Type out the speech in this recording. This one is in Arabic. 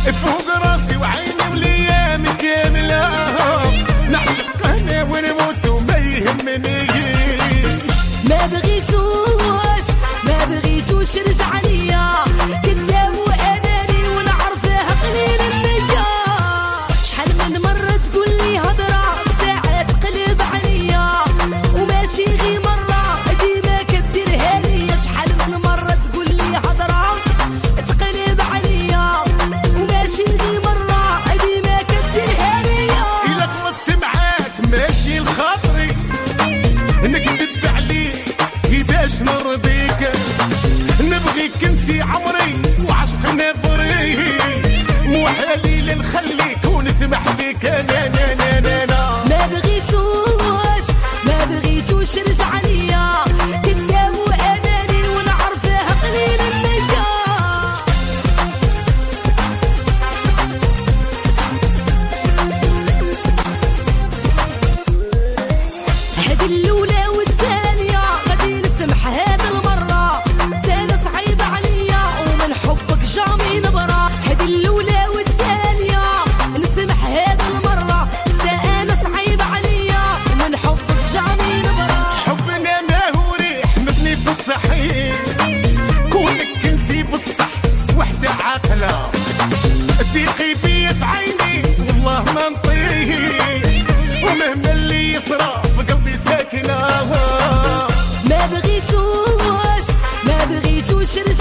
فوق راسي وعيني والايام كامله، نعشق انا ونموت وما يهمنيش. ما بغيتوش رجع ليا، كذاب واناني ونعرفه قليل النية. شحال من مرة تقول لي هضرة في ساعة تقلب عليا، وماشي غير مرة ديما كديرها ليا. شحال من مرة تقول لي هضرة تقلب عليا، وماشي غير مرة ديما كديرها ليا. إلا غلطت معاك ماشي لخاطري، نكذب عليك كيفاش نرضيك. نبغيك انتي عمري وعشقنا فري، مو حالي نخليك ونسمح بك انا. ما بغيتوش رجع ليا، كذاب واناني ونعرفه قليل النية. هذه الاولى والثانية غادي نسمح هاد المرة، تانا صعيب عليا ومن حبك جامي نبرة. هذه الاولى والثانية نسمح هاد المرة، تانا صعيب عليا ومن حبك جامي نبرة. حبنا ما هو ريح مبني في الصحيح، كونك انتي بالصح وحدة عاقلة. تيقي بيا في عيني والله ما نطيق، ومهما اللي يصرى في قلبي ساكنة. ما بغيتوش